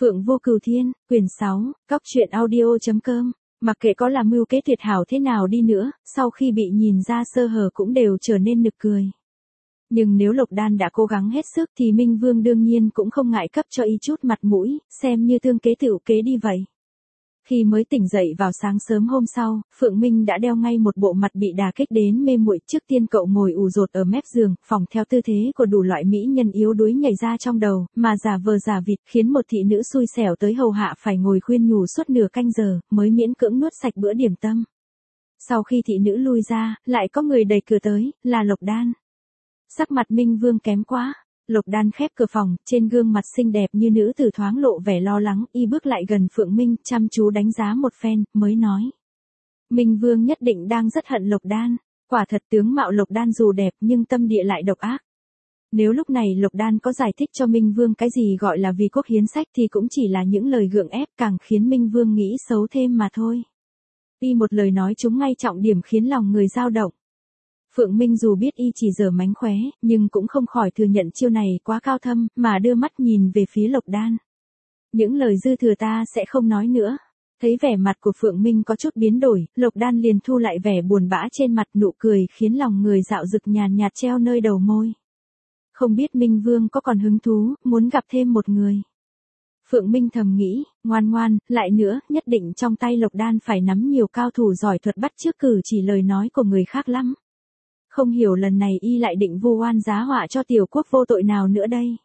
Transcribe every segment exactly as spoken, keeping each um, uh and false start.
Phượng Vô Cửu Thiên, quyển sáu, cóc truyện audio.com. Mặc kệ có là mưu kế tuyệt hảo thế nào đi nữa, sau khi bị nhìn ra sơ hở cũng đều trở nên nực cười. Nhưng nếu Lộc Đan đã cố gắng hết sức thì Minh Vương đương nhiên cũng không ngại cấp cho y chút mặt mũi, xem như thương kế tựu kế đi vậy. Khi mới tỉnh dậy vào sáng sớm hôm sau, Phượng Minh đã đeo ngay một bộ mặt bị đả kích đến mê muội. Trước tiên cậu ngồi ù rột ở mép giường, phòng theo tư thế của đủ loại mỹ nhân yếu đuối nhảy ra trong đầu, mà giả vờ giả vịt khiến một thị nữ xui xẻo tới hầu hạ phải ngồi khuyên nhủ suốt nửa canh giờ, mới miễn cưỡng nuốt sạch bữa điểm tâm. Sau khi thị nữ lui ra, lại có người đẩy cửa tới, là Lộc Đan. Sắc mặt Minh Vương kém quá. Lộc Đan khép cửa phòng, trên gương mặt xinh đẹp như nữ tử thoáng lộ vẻ lo lắng, y bước lại gần Phượng Minh, chăm chú đánh giá một phen, mới nói. Minh Vương nhất định đang rất hận Lộc Đan, quả thật tướng mạo Lộc Đan dù đẹp nhưng tâm địa lại độc ác. Nếu lúc này Lộc Đan có giải thích cho Minh Vương cái gì gọi là vì quốc hiến sách thì cũng chỉ là những lời gượng ép càng khiến Minh Vương nghĩ xấu thêm mà thôi. Y một lời nói trúng ngay trọng điểm khiến lòng người dao động. Phượng Minh dù biết y chỉ giở mánh khóe, nhưng cũng không khỏi thừa nhận chiêu này quá cao thâm, mà đưa mắt nhìn về phía Lộc Đan. Những lời dư thừa ta sẽ không nói nữa. Thấy vẻ mặt của Phượng Minh có chút biến đổi, Lộc Đan liền thu lại vẻ buồn bã trên mặt, nụ cười khiến lòng người dạo dực nhàn nhạt treo nơi đầu môi. Không biết Minh Vương có còn hứng thú, muốn gặp thêm một người. Phượng Minh thầm nghĩ, ngoan ngoan, lại nữa, nhất định trong tay Lộc Đan phải nắm nhiều cao thủ giỏi thuật bắt chước cử chỉ lời nói của người khác lắm. Không hiểu lần này y lại định vu oan giá họa cho tiểu quốc vô tội nào nữa đây.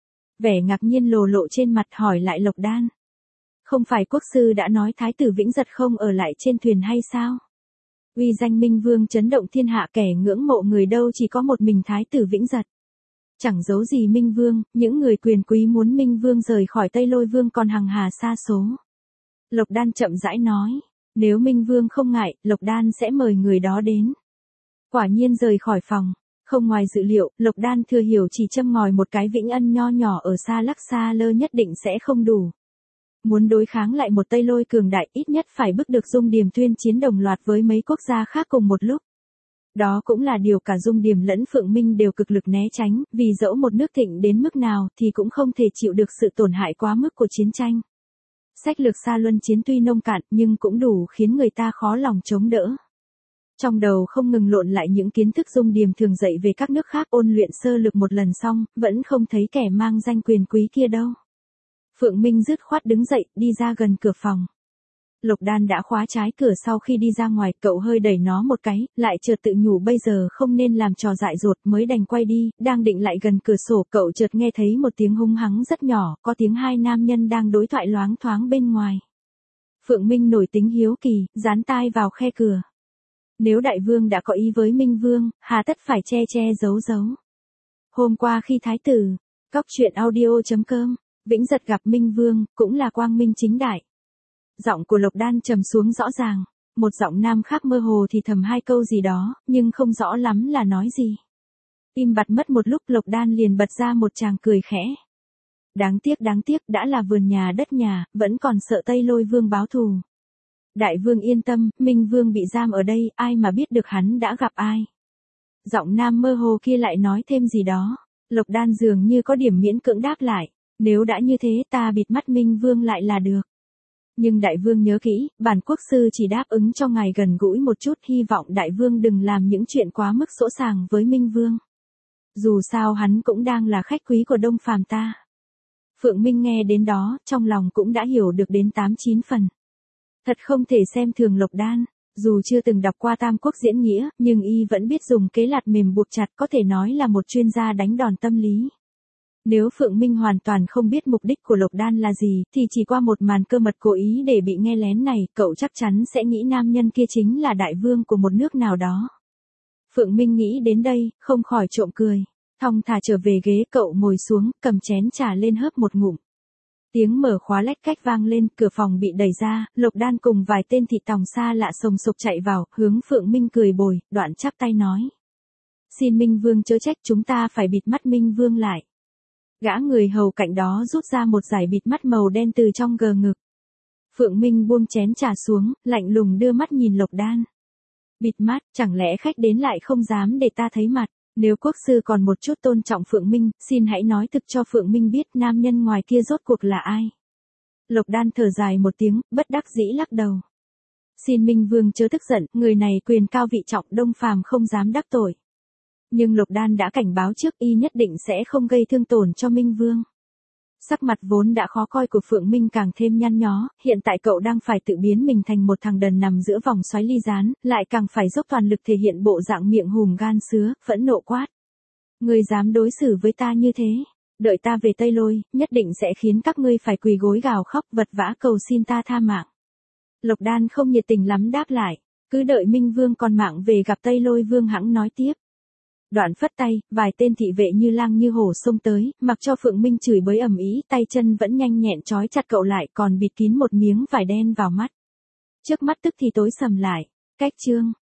Vẻ ngạc nhiên lồ lộ trên mặt hỏi lại Lộc Đan. Không phải quốc sư đã nói thái tử Vĩnh Giật không ở lại trên thuyền hay sao? Uy danh Minh Vương chấn động thiên hạ, kẻ ngưỡng mộ người đâu chỉ có một mình thái tử Vĩnh Giật. Chẳng giấu gì Minh Vương, những người quyền quý muốn Minh Vương rời khỏi Tây Lôi Vương còn hằng hà sa số. Lộc Đan chậm rãi nói, nếu Minh Vương không ngại, Lộc Đan sẽ mời người đó đến. Quả nhiên rời khỏi phòng, không ngoài dự liệu, Lộc Đan thừa hiểu chỉ châm ngòi một cái Vĩnh Ân nho nhỏ ở xa lắc xa lơ nhất định sẽ không đủ. Muốn đối kháng lại một Tây Lôi cường đại ít nhất phải bức được Dung Điềm tuyên chiến đồng loạt với mấy quốc gia khác cùng một lúc. Đó cũng là điều cả Dung Điềm lẫn Phượng Minh đều cực lực né tránh, vì dẫu một nước thịnh đến mức nào thì cũng không thể chịu được sự tổn hại quá mức của chiến tranh. Sách lược xa luân chiến tuy nông cạn nhưng cũng đủ khiến người ta khó lòng chống đỡ. Trong đầu không ngừng lộn lại những kiến thức Dung Điềm thường dạy về các nước khác, ôn luyện sơ lược một lần xong, vẫn không thấy kẻ mang danh quyền quý kia đâu. Phượng Minh dứt khoát đứng dậy, đi ra gần cửa phòng. Lộc Đan đã khóa trái cửa, sau khi đi ra ngoài, cậu hơi đẩy nó một cái, lại chợt tự nhủ bây giờ không nên làm trò dại dột, mới đành quay đi, đang định lại gần cửa sổ, cậu chợt nghe thấy một tiếng hung hắng rất nhỏ, có tiếng hai nam nhân đang đối thoại loáng thoáng bên ngoài. Phượng Minh nổi tính hiếu kỳ, dán tai vào khe cửa. Nếu đại vương đã có ý với Minh Vương, hà tất phải che che giấu giấu. Hôm qua khi thái tử, cóc truyện audio.com, Vĩnh Giật gặp Minh Vương, cũng là quang minh chính đại. Giọng của Lộc Đan trầm xuống rõ ràng, một giọng nam khác mơ hồ thì thầm hai câu gì đó, nhưng không rõ lắm là nói gì. Im bặt mất một lúc, Lộc Đan liền bật ra một tràng cười khẽ. Đáng tiếc đáng tiếc, đã là vườn nhà đất nhà, vẫn còn sợ Tây Lôi Vương báo thù. Đại vương yên tâm, Minh Vương bị giam ở đây, ai mà biết được hắn đã gặp ai. Giọng nam mơ hồ kia lại nói thêm gì đó. Lộc Đan dường như có điểm miễn cưỡng đáp lại. Nếu đã như thế ta bịt mắt Minh Vương lại là được. Nhưng đại vương nhớ kỹ, bản quốc sư chỉ đáp ứng cho ngài gần gũi một chút, hy vọng đại vương đừng làm những chuyện quá mức sỗ sàng với Minh Vương. Dù sao hắn cũng đang là khách quý của Đông Phàm ta. Phượng Minh nghe đến đó, trong lòng cũng đã hiểu được đến tám chín phần. Thật không thể xem thường Lộc Đan, dù chưa từng đọc qua Tam Quốc diễn nghĩa, nhưng y vẫn biết dùng kế lạt mềm buộc chặt, có thể nói là một chuyên gia đánh đòn tâm lý. Nếu Phượng Minh hoàn toàn không biết mục đích của Lộc Đan là gì, thì chỉ qua một màn cơ mật cố ý để bị nghe lén này, cậu chắc chắn sẽ nghĩ nam nhân kia chính là đại vương của một nước nào đó. Phượng Minh nghĩ đến đây, không khỏi trộm cười. Thong thả trở về ghế, cậu ngồi xuống, cầm chén trà lên hớp một ngụm. Tiếng mở khóa lách cách vang lên, cửa phòng bị đẩy ra, Lộc Đan cùng vài tên thị tòng xa lạ sồng sục chạy vào, hướng Phượng Minh cười bồi, đoạn chắp tay nói. Xin Minh Vương chớ trách, chúng ta phải bịt mắt Minh Vương lại. Gã người hầu cạnh đó rút ra một dải bịt mắt màu đen từ trong gờ ngực. Phượng Minh buông chén trà xuống, lạnh lùng đưa mắt nhìn Lộc Đan. Bịt mắt, chẳng lẽ khách đến lại không dám để ta thấy mặt? Nếu quốc sư còn một chút tôn trọng Phượng Minh, xin hãy nói thực cho Phượng Minh biết nam nhân ngoài kia rốt cuộc là ai. Lộc Đan thở dài một tiếng, bất đắc dĩ lắc đầu. Xin Minh Vương chớ tức giận, người này quyền cao vị trọng, Đông Phàm không dám đắc tội. Nhưng Lộc Đan đã cảnh báo trước, y nhất định sẽ không gây thương tổn cho Minh Vương. Sắc mặt vốn đã khó coi của Phượng Minh càng thêm nhăn nhó, hiện tại cậu đang phải tự biến mình thành một thằng đần nằm giữa vòng xoáy ly gián, lại càng phải dốc toàn lực thể hiện bộ dạng miệng hùm gan sứa, phẫn nộ quát. Ngươi dám đối xử với ta như thế, đợi ta về Tây Lôi, nhất định sẽ khiến các ngươi phải quỳ gối gào khóc vật vã cầu xin ta tha mạng. Lộc Đan không nhiệt tình lắm đáp lại, cứ đợi Minh Vương còn mạng về gặp Tây Lôi Vương hẵng nói tiếp. Đoạn phất tay, vài tên thị vệ như lang như hổ xông tới, mặc cho Phượng Minh chửi bới ầm ĩ, tay chân vẫn nhanh nhẹn trói chặt cậu lại, còn bịt kín một miếng vải đen vào mắt. Trước mắt tức thì tối sầm lại. Cách chương